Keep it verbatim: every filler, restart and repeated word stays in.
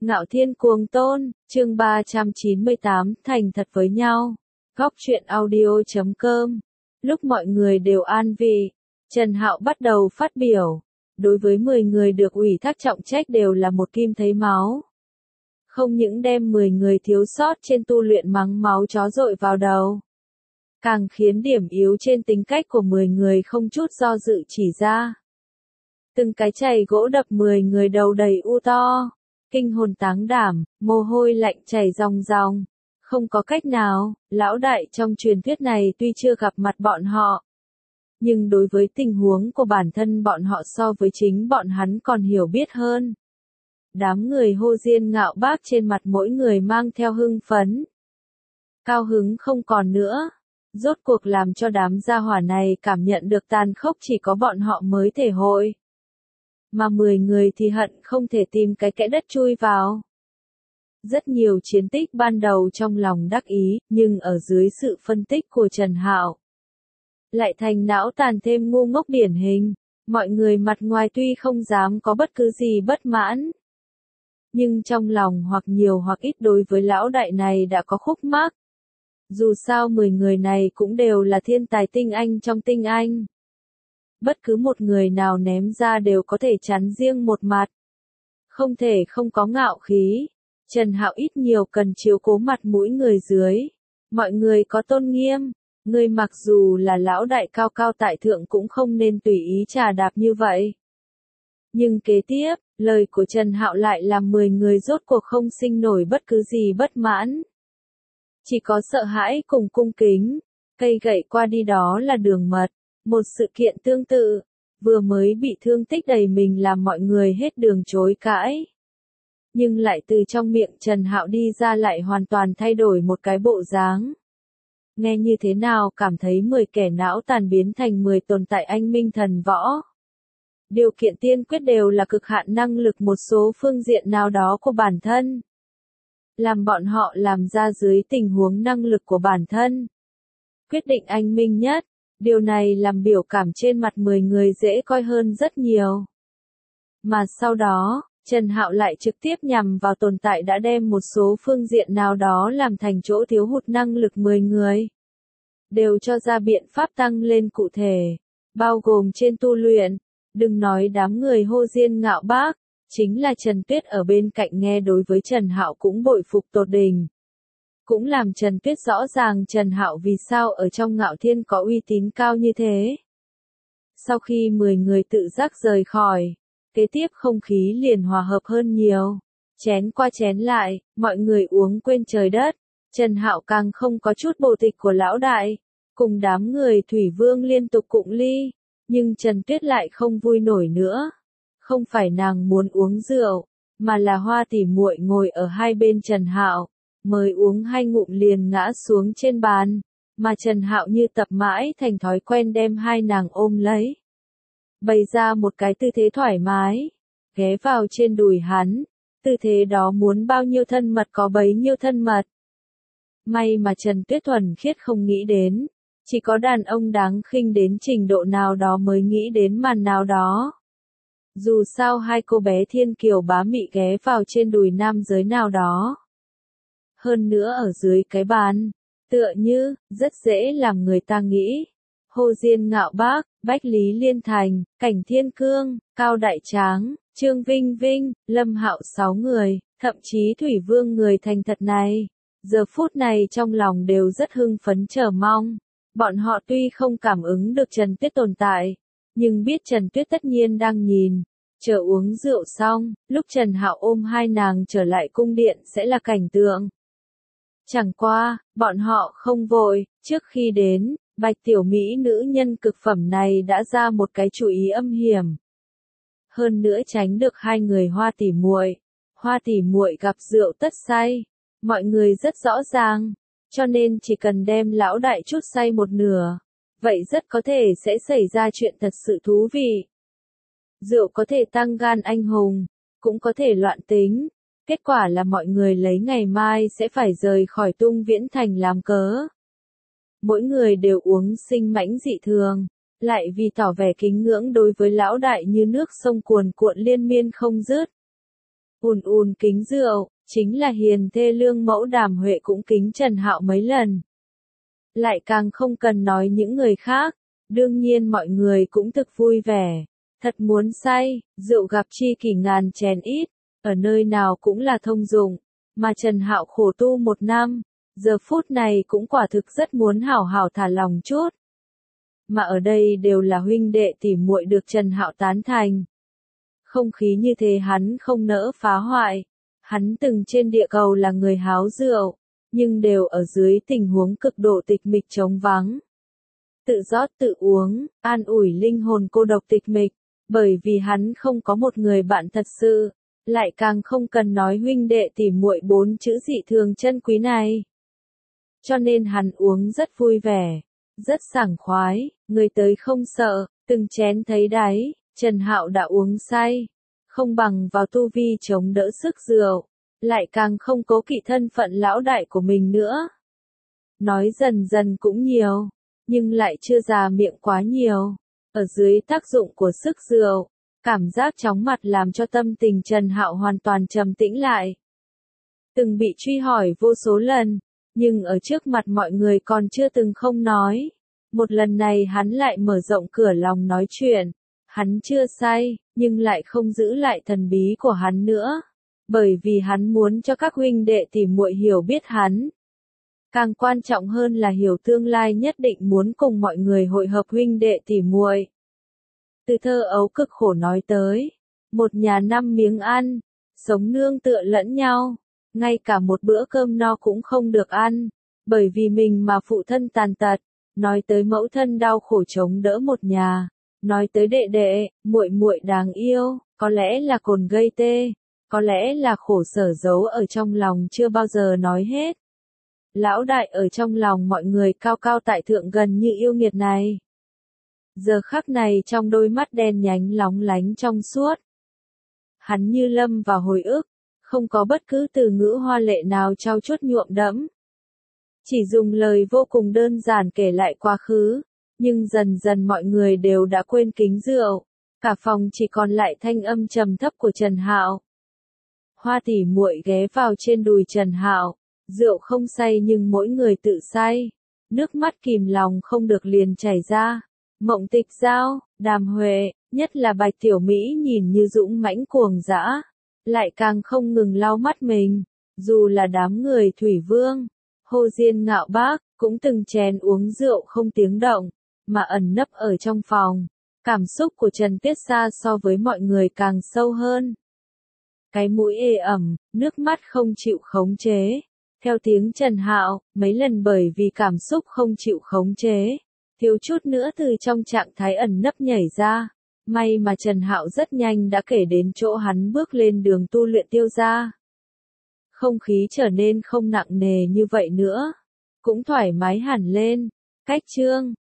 Ngạo Thiên Cuồng Tôn, chương ba trăm chín mươi tám, thành thật với nhau. Góc truyện audio chấm com. Lúc mọi người đều an vị, Trần Hạo bắt đầu phát biểu. Đối với mười người được ủy thác trọng trách đều là một kim thấy máu. Không những đem mười người thiếu sót trên tu luyện mắng máu chó dội vào đầu, càng khiến điểm yếu trên tính cách của mười người không chút do dự chỉ ra. Từng cái chày gỗ đập mười người đầu đầy u to, kinh hồn táng đảm, mồ hôi lạnh chảy ròng ròng. Không có cách nào, lão đại trong truyền thuyết này tuy chưa gặp mặt bọn họ, nhưng đối với tình huống của bản thân bọn họ so với chính bọn hắn còn hiểu biết hơn. Đám người hô diên ngạo bác trên mặt mỗi người mang theo hưng phấn. Cao hứng không còn nữa. Rốt cuộc làm cho đám gia hỏa này cảm nhận được tàn khốc chỉ có bọn họ mới thể hội. Mà mười người thì hận không thể tìm cái kẽ đất chui vào. Rất nhiều chiến tích ban đầu trong lòng đắc ý, nhưng ở dưới sự phân tích của Trần Hạo, lại thành não tàn thêm ngu ngốc điển hình. Mọi người mặt ngoài tuy không dám có bất cứ gì bất mãn, nhưng trong lòng hoặc nhiều hoặc ít đối với lão đại này đã có khúc mắc. Dù sao mười người này cũng đều là thiên tài tinh anh trong tinh anh. Bất cứ một người nào ném ra đều có thể chắn riêng một mặt. Không thể không có ngạo khí. Trần Hạo ít nhiều cần chiếu cố mặt mũi người dưới. Mọi người có tôn nghiêm. Người mặc dù là lão đại cao cao tại thượng cũng không nên tùy ý trà đạp như vậy. Nhưng kế tiếp, lời của Trần Hạo lại làm mười người rốt cuộc không sinh nổi bất cứ gì bất mãn. Chỉ có sợ hãi cùng cung kính. Cây gậy qua đi đó là đường mật. Một sự kiện tương tự, vừa mới bị thương tích đầy mình làm mọi người hết đường chối cãi. Nhưng lại từ trong miệng Trần Hạo đi ra lại hoàn toàn thay đổi một cái bộ dáng. Nghe như thế nào cảm thấy mười kẻ não tàn biến thành mười tồn tại anh minh thần võ. Điều kiện tiên quyết đều là cực hạn năng lực một số phương diện nào đó của bản thân. Làm bọn họ làm ra dưới tình huống năng lực của bản thân. Quyết định anh minh nhất. Điều này làm biểu cảm trên mặt mười người dễ coi hơn rất nhiều. Mà sau đó, Trần Hạo lại trực tiếp nhằm vào tồn tại đã đem một số phương diện nào đó làm thành chỗ thiếu hụt năng lực mười người. Đều cho ra biện pháp tăng lên cụ thể, bao gồm trên tu luyện. Đừng nói đám người hô diên ngạo bác, chính là Trần Tuyết ở bên cạnh nghe đối với Trần Hạo cũng bội phục tột đỉnh. Cũng làm Trần Tuyết rõ ràng Trần Hạo vì sao ở trong Ngạo Thiên có uy tín cao như thế. Sau khi mười người tự giác rời khỏi, kế tiếp không khí liền hòa hợp hơn nhiều. Chén qua chén lại, mọi người uống quên trời đất. Trần Hạo càng không có chút bộ tịch của lão đại. Cùng đám người Thủy Vương liên tục cụng ly. Nhưng Trần Tuyết lại không vui nổi nữa. Không phải nàng muốn uống rượu, mà là Hoa tỷ muội ngồi ở hai bên Trần Hạo. Mới uống hai ngụm liền ngã xuống trên bàn, mà Trần Hạo như tập mãi thành thói quen đem hai nàng ôm lấy. Bày ra một cái tư thế thoải mái, ghé vào trên đùi hắn, tư thế đó muốn bao nhiêu thân mật có bấy nhiêu thân mật. May mà Trần Tuyết thuần khiết không nghĩ đến, chỉ có đàn ông đáng khinh đến trình độ nào đó mới nghĩ đến màn nào đó. Dù sao hai cô bé thiên kiều bá mị ghé vào trên đùi nam giới nào đó. Hơn nữa ở dưới cái bàn, tựa như, rất dễ làm người ta nghĩ. Hồ Diên Ngạo Bác, Bách Lý Liên Thành, Cảnh Thiên Cương, Cao Đại Tráng, Trương Vinh Vinh, Lâm Hạo sáu người, thậm chí Thủy Vương người thành thật này. Giờ phút này trong lòng đều rất hưng phấn chờ mong. Bọn họ tuy không cảm ứng được Trần Tuyết tồn tại, nhưng biết Trần Tuyết tất nhiên đang nhìn. Chờ uống rượu xong, lúc Trần Hạo ôm hai nàng trở lại cung điện sẽ là cảnh tượng. Chẳng qua, bọn họ không vội, trước khi đến, bạch tiểu mỹ nữ nhân cực phẩm này đã ra một cái chủ ý âm hiểm. Hơn nữa tránh được hai người Hoa tỷ muội. Hoa tỷ muội gặp rượu tất say, mọi người rất rõ ràng, cho nên chỉ cần đem lão đại chút say một nửa, vậy rất có thể sẽ xảy ra chuyện thật sự thú vị. Rượu có thể tăng gan anh hùng, cũng có thể loạn tính. Kết quả là mọi người lấy ngày mai sẽ phải rời khỏi Tung Viễn Thành làm cớ. Mỗi người đều uống sinh mãnh dị thường, lại vì tỏ vẻ kính ngưỡng đối với lão đại như nước sông cuồn cuộn liên miên không dứt. ùn ùn kính rượu, chính là hiền thê lương mẫu Đàm Huệ cũng kính Trần Hạo mấy lần. Lại càng không cần nói những người khác, đương nhiên mọi người cũng thực vui vẻ, thật muốn say, rượu gặp chi kỷ ngàn chén ít, ở nơi nào cũng là thông dụng, mà Trần Hạo khổ tu một năm, giờ phút này cũng quả thực rất muốn hảo hảo thả lòng chút. Mà ở đây đều là huynh đệ tỉ muội được Trần Hạo tán thành. Không khí như thế hắn không nỡ phá hoại, hắn từng trên địa cầu là người háo rượu, nhưng đều ở dưới tình huống cực độ tịch mịch trống vắng. Tự rót tự uống, an ủi linh hồn cô độc tịch mịch, bởi vì hắn không có một người bạn thật sự, lại càng không cần nói huynh đệ tỉ muội bốn chữ dị thường chân quý này. Cho nên hắn uống rất vui vẻ, rất sảng khoái, người tới không sợ, từng chén thấy đáy, Trần Hạo đã uống say, không bằng vào tu vi chống đỡ sức rượu, lại càng không cố kỵ thân phận lão đại của mình nữa. Nói dần dần cũng nhiều, nhưng lại chưa già miệng quá nhiều, ở dưới tác dụng của sức rượu, cảm giác chóng mặt làm cho tâm tình Trần Hạo hoàn toàn trầm tĩnh lại. Từng bị truy hỏi vô số lần, nhưng ở trước mặt mọi người còn chưa từng không nói. Một lần này hắn lại mở rộng cửa lòng nói chuyện. Hắn chưa say, nhưng lại không giữ lại thần bí của hắn nữa. Bởi vì hắn muốn cho các huynh đệ tỉ muội hiểu biết hắn. Càng quan trọng hơn là hiểu tương lai nhất định muốn cùng mọi người hội hợp huynh đệ tỉ muội. Từ thơ ấu cực khổ nói tới, một nhà năm miếng ăn, sống nương tựa lẫn nhau, ngay cả một bữa cơm no cũng không được ăn, bởi vì mình mà phụ thân tàn tật, nói tới mẫu thân đau khổ chống đỡ một nhà, nói tới đệ đệ, muội muội đáng yêu, có lẽ là cồn gây tê, có lẽ là khổ sở giấu ở trong lòng chưa bao giờ nói hết. Lão đại ở trong lòng mọi người cao cao tại thượng gần như yêu nghiệt này. Giờ khắc này trong đôi mắt đen nhánh lóng lánh trong suốt. Hắn như lâm vào hồi ức, không có bất cứ từ ngữ hoa lệ nào trao chuốt nhuộm đẫm. Chỉ dùng lời vô cùng đơn giản kể lại quá khứ, nhưng dần dần mọi người đều đã quên kính rượu, cả phòng chỉ còn lại thanh âm trầm thấp của Trần Hạo. Hoa tỉ muội ghé vào trên đùi Trần Hạo, rượu không say nhưng mỗi người tự say, nước mắt kìm lòng không được liền chảy ra. Mộng Tịch Giao, Đàm Huệ, nhất là Bạch Tiểu Mỹ nhìn như dũng mãnh cuồng dã, lại càng không ngừng lau mắt mình, dù là đám người Thủy Vương, Hồ Diên Ngạo Bác, cũng từng chén uống rượu không tiếng động, mà ẩn nấp ở trong phòng. Cảm xúc của Trần Tiết Sa so với mọi người càng sâu hơn. Cái mũi ê ẩm, nước mắt không chịu khống chế. Theo tiếng Trần Hạo, mấy lần bởi vì cảm xúc không chịu khống chế, thiếu chút nữa từ trong trạng thái ẩn nấp nhảy ra. May mà Trần Hạo rất nhanh đã kể đến chỗ hắn bước lên đường tu luyện Tiêu gia. Không khí trở nên không nặng nề như vậy nữa, cũng thoải mái hẳn lên. Cách chương